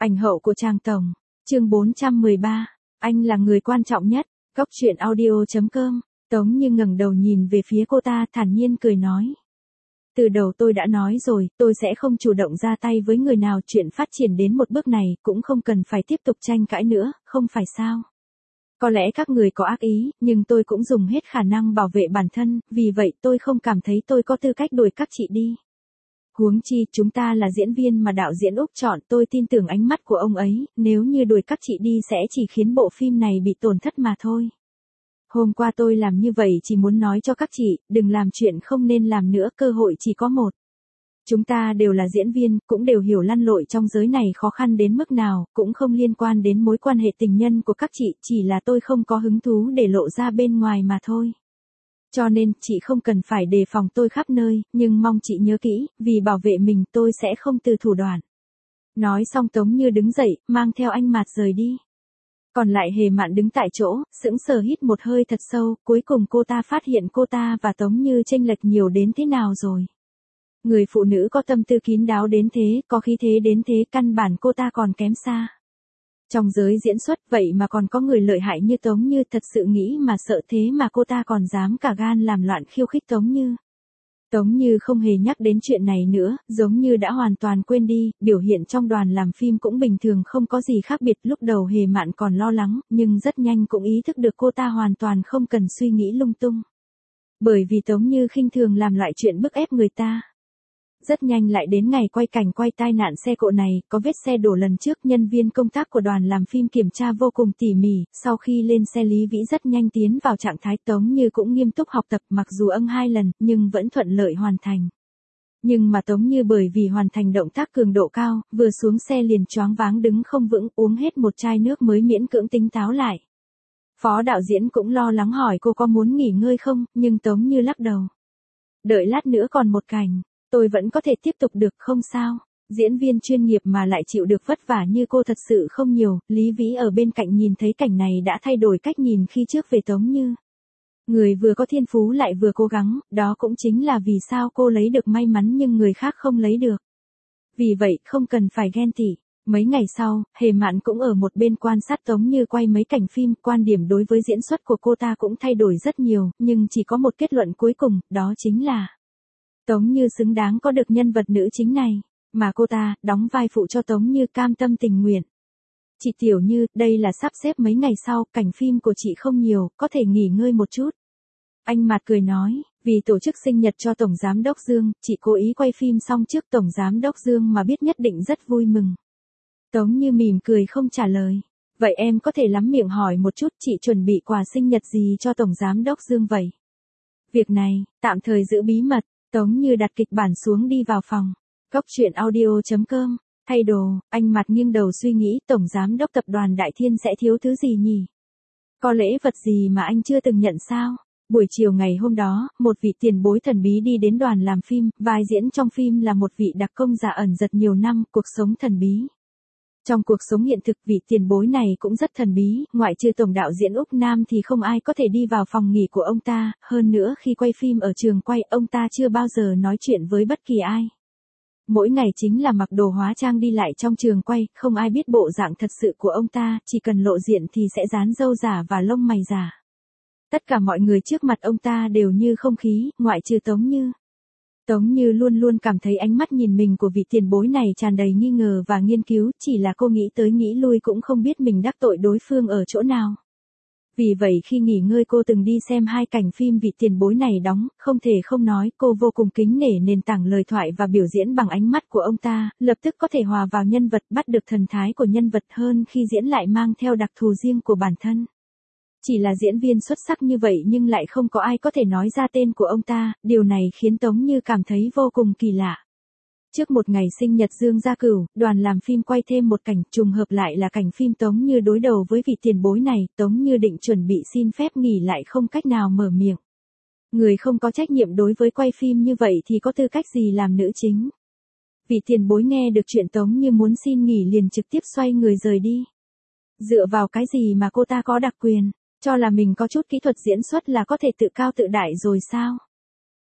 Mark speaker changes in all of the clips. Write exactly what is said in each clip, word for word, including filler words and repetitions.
Speaker 1: Ảnh hậu của Trang Tổng. Chương bốn trăm mười ba. Anh là người quan trọng nhất. Cốc truyện audio chấm com. Tống Như ngẩng đầu nhìn về phía cô ta, thản nhiên cười nói. Từ đầu tôi đã nói rồi, tôi sẽ không chủ động ra tay với người nào, chuyện phát triển đến một bước này cũng không cần phải tiếp tục tranh cãi nữa, không phải sao? Có lẽ các người có ác ý, nhưng tôi cũng dùng hết khả năng bảo vệ bản thân, vì vậy tôi không cảm thấy tôi có tư cách đuổi các chị đi. Huống chi, chúng ta là diễn viên mà đạo diễn Úc chọn, tôi tin tưởng ánh mắt của ông ấy, nếu như đuổi các chị đi sẽ chỉ khiến bộ phim này bị tổn thất mà thôi. Hôm qua tôi làm như vậy chỉ muốn nói cho các chị, đừng làm chuyện không nên làm nữa, cơ hội chỉ có một. Chúng ta đều là diễn viên, cũng đều hiểu lăn lội trong giới này khó khăn đến mức nào, cũng không liên quan đến mối quan hệ tình nhân của các chị, chỉ là tôi không có hứng thú để lộ ra bên ngoài mà thôi. Cho nên, chị không cần phải đề phòng tôi khắp nơi, nhưng mong chị nhớ kỹ, vì bảo vệ mình tôi sẽ không từ thủ đoạn. Nói xong Tống Như đứng dậy, mang theo anh Mạt rời đi. Còn lại Hề Mạn đứng tại chỗ, sững sờ hít một hơi thật sâu, cuối cùng cô ta phát hiện cô ta và Tống Như chênh lệch nhiều đến thế nào rồi. Người phụ nữ có tâm tư kín đáo đến thế, có khí thế đến thế, căn bản cô ta còn kém xa. Trong giới diễn xuất vậy mà còn có người lợi hại như Tống Như, thật sự nghĩ mà sợ, thế mà cô ta còn dám cả gan làm loạn khiêu khích Tống Như. Tống Như không hề nhắc đến chuyện này nữa, giống như đã hoàn toàn quên đi, biểu hiện trong đoàn làm phim cũng bình thường, không có gì khác biệt. Lúc đầu Hề Mạn còn lo lắng, nhưng rất nhanh cũng ý thức được cô ta hoàn toàn không cần suy nghĩ lung tung. Bởi vì Tống Như khinh thường làm loại chuyện bức ép người ta. Rất nhanh lại đến ngày quay cảnh quay tai nạn xe cộ này, có vết xe đổ lần trước, nhân viên công tác của đoàn làm phim kiểm tra vô cùng tỉ mỉ, sau khi lên xe Lý Vĩ rất nhanh tiến vào trạng thái, Tống Như cũng nghiêm túc học tập, mặc dù âng hai lần, nhưng vẫn thuận lợi hoàn thành. Nhưng mà Tống Như bởi vì hoàn thành động tác cường độ cao, vừa xuống xe liền choáng váng đứng không vững, uống hết một chai nước mới miễn cưỡng tỉnh táo lại. Phó đạo diễn cũng lo lắng hỏi cô có muốn nghỉ ngơi không, nhưng Tống Như lắc đầu. Đợi lát nữa còn một cảnh. Tôi vẫn có thể tiếp tục được, không sao. Diễn viên chuyên nghiệp mà lại chịu được vất vả như cô thật sự không nhiều. Lý Vĩ ở bên cạnh nhìn thấy cảnh này đã thay đổi cách nhìn khi trước về Tống Như. Người vừa có thiên phú lại vừa cố gắng, đó cũng chính là vì sao cô lấy được may mắn nhưng người khác không lấy được. Vì vậy không cần phải ghen tị. Mấy ngày sau, Hề Mạn cũng ở một bên quan sát Tống Như quay mấy cảnh phim, quan điểm đối với diễn xuất của cô ta cũng thay đổi rất nhiều, nhưng chỉ có một kết luận cuối cùng, đó chính là Tống Như xứng đáng có được nhân vật nữ chính này, mà cô ta, đóng vai phụ cho Tống Như cam tâm tình nguyện. Chị Tiểu Như, đây là sắp xếp mấy ngày sau, cảnh phim của chị không nhiều, có thể nghỉ ngơi một chút. Anh Mạt cười nói, vì tổ chức sinh nhật cho Tổng Giám Đốc Dương, chị cố ý quay phim xong trước Tổng Giám Đốc Dương mà biết nhất định rất vui mừng. Tống Như mỉm cười không trả lời. Vậy em có thể lắm miệng hỏi một chút, chị chuẩn bị quà sinh nhật gì cho Tổng Giám Đốc Dương vậy? Việc này, tạm thời giữ bí mật. Tống Như đặt kịch bản xuống đi vào phòng. Cốc truyện audio chấm com. Thay đồ, anh Mạt nghiêng đầu suy nghĩ, Tổng Giám Đốc Tập đoàn Đại Thiên sẽ thiếu thứ gì nhỉ? Có lễ vật gì mà anh chưa từng nhận sao? Buổi chiều ngày hôm đó, một vị tiền bối thần bí đi đến đoàn làm phim, vai diễn trong phim là một vị đặc công giả ẩn giật nhiều năm, cuộc sống thần bí. Trong cuộc sống hiện thực, vị tiền bối này cũng rất thần bí, ngoại trừ tổng đạo diễn Úc Nam thì không ai có thể đi vào phòng nghỉ của ông ta, hơn nữa khi quay phim ở trường quay, ông ta chưa bao giờ nói chuyện với bất kỳ ai. Mỗi ngày chính là mặc đồ hóa trang đi lại trong trường quay, không ai biết bộ dạng thật sự của ông ta, chỉ cần lộ diện thì sẽ dán râu giả và lông mày giả. Tất cả mọi người trước mặt ông ta đều như không khí, ngoại trừ Tống Như. Tống Như luôn luôn cảm thấy ánh mắt nhìn mình của vị tiền bối này tràn đầy nghi ngờ và nghiên cứu, chỉ là cô nghĩ tới nghĩ lui cũng không biết mình đắc tội đối phương ở chỗ nào. Vì vậy khi nghỉ ngơi cô từng đi xem hai cảnh phim vị tiền bối này đóng, không thể không nói cô vô cùng kính nể nền tảng lời thoại và biểu diễn bằng ánh mắt của ông ta, lập tức có thể hòa vào nhân vật, bắt được thần thái của nhân vật hơn khi diễn lại mang theo đặc thù riêng của bản thân. Chỉ là diễn viên xuất sắc như vậy nhưng lại không có ai có thể nói ra tên của ông ta, điều này khiến Tống Như cảm thấy vô cùng kỳ lạ. Trước một ngày sinh nhật Dương Gia Cửu, đoàn làm phim quay thêm một cảnh, trùng hợp lại là cảnh phim Tống Như đối đầu với vị tiền bối này, Tống Như định chuẩn bị xin phép nghỉ lại không cách nào mở miệng. Người không có trách nhiệm đối với quay phim như vậy thì có tư cách gì làm nữ chính. Vị tiền bối nghe được chuyện Tống Như muốn xin nghỉ liền trực tiếp xoay người rời đi. Dựa vào cái gì mà cô ta có đặc quyền? Cho là mình có chút kỹ thuật diễn xuất là có thể tự cao tự đại rồi sao?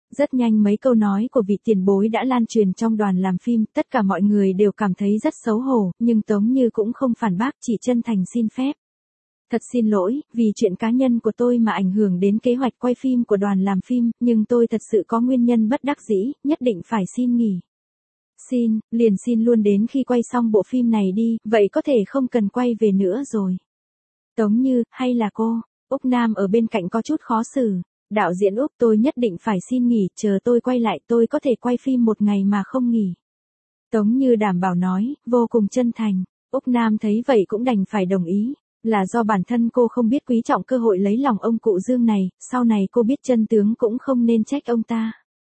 Speaker 1: Rất nhanh mấy câu nói của vị tiền bối đã lan truyền trong đoàn làm phim, tất cả mọi người đều cảm thấy rất xấu hổ, nhưng Tống Như cũng không phản bác, chỉ chân thành xin phép. Thật xin lỗi, vì chuyện cá nhân của tôi mà ảnh hưởng đến kế hoạch quay phim của đoàn làm phim, nhưng tôi thật sự có nguyên nhân bất đắc dĩ, nhất định phải xin nghỉ. Xin, liền xin luôn đến khi quay xong bộ phim này đi, vậy có thể không cần quay về nữa rồi. Tống Như, hay là cô? Úc Nam ở bên cạnh có chút khó xử. Đạo diễn Úc, tôi nhất định phải xin nghỉ, chờ tôi quay lại tôi có thể quay phim một ngày mà không nghỉ. Tống Như đảm bảo nói, vô cùng chân thành. Úc Nam thấy vậy cũng đành phải đồng ý. Là do bản thân cô không biết quý trọng cơ hội lấy lòng ông cụ Dương này, sau này cô biết chân tướng cũng không nên trách ông ta.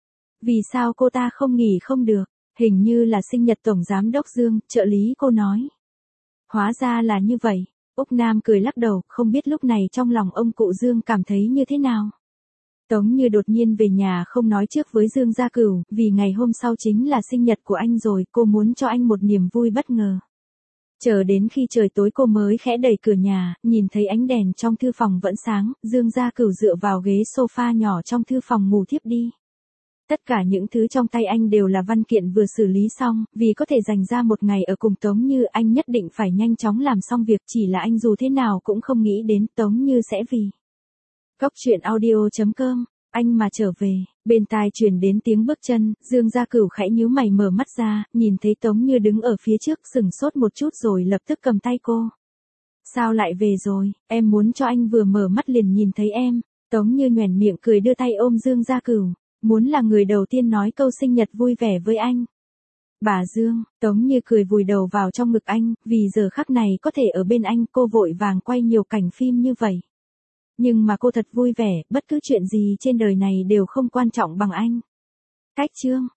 Speaker 1: Vì sao cô ta không nghỉ không được? Hình như là sinh nhật Tổng Giám đốc Dương, trợ lý cô nói. Hóa ra là như vậy. Úc Nam cười lắc đầu, không biết lúc này trong lòng ông cụ Dương cảm thấy như thế nào. Tống Như đột nhiên về nhà không nói trước với Dương Gia Cửu, vì ngày hôm sau chính là sinh nhật của anh rồi, cô muốn cho anh một niềm vui bất ngờ. Chờ đến khi trời tối cô mới khẽ đẩy cửa nhà, nhìn thấy ánh đèn trong thư phòng vẫn sáng, Dương Gia Cửu dựa vào ghế sofa nhỏ trong thư phòng ngủ thiếp đi. Tất cả những thứ trong tay anh đều là văn kiện vừa xử lý xong, vì có thể dành ra một ngày ở cùng Tống Như anh nhất định phải nhanh chóng làm xong việc, chỉ là anh dù thế nào cũng không nghĩ đến Tống Như sẽ vì. Cốc truyện audio chấm com, anh mà trở về, bên tai truyền đến tiếng bước chân, Dương Gia Cửu khẽ nhíu mày mở mắt ra, nhìn thấy Tống Như đứng ở phía trước sừng sốt một chút rồi lập tức cầm tay cô. Sao lại về rồi, em muốn cho anh vừa mở mắt liền nhìn thấy em. Tống Như nhoẻn miệng cười đưa tay ôm Dương Gia Cửu, muốn là người đầu tiên nói câu sinh nhật vui vẻ với anh. Bà Dương, Tống Như cười vùi đầu vào trong ngực anh, vì giờ khắc này có thể ở bên anh, cô vội vàng quay nhiều cảnh phim như vậy. Nhưng mà cô thật vui vẻ, bất cứ chuyện gì trên đời này đều không quan trọng bằng anh. Cách chương